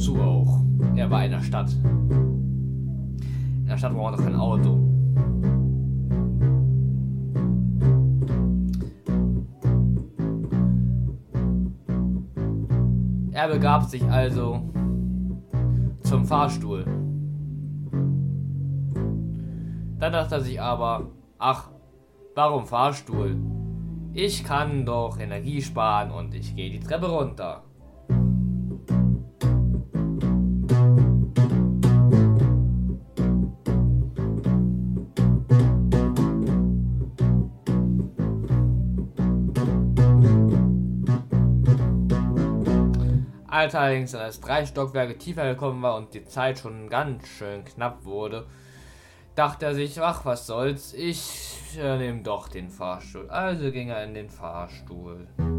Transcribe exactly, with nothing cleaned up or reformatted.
wozu auch? Er war in der Stadt. In der Stadt braucht er kein Auto. Er begab sich also zum Fahrstuhl. Dann dachte er sich aber, ach, warum Fahrstuhl? Ich kann doch Energie sparen und ich gehe die Treppe runter. Als er allerdings als drei Stockwerke tiefer gekommen war und die Zeit schon ganz schön knapp wurde, dachte er sich, ach was soll's, ich äh, nehme doch den Fahrstuhl. Also ging er in den Fahrstuhl.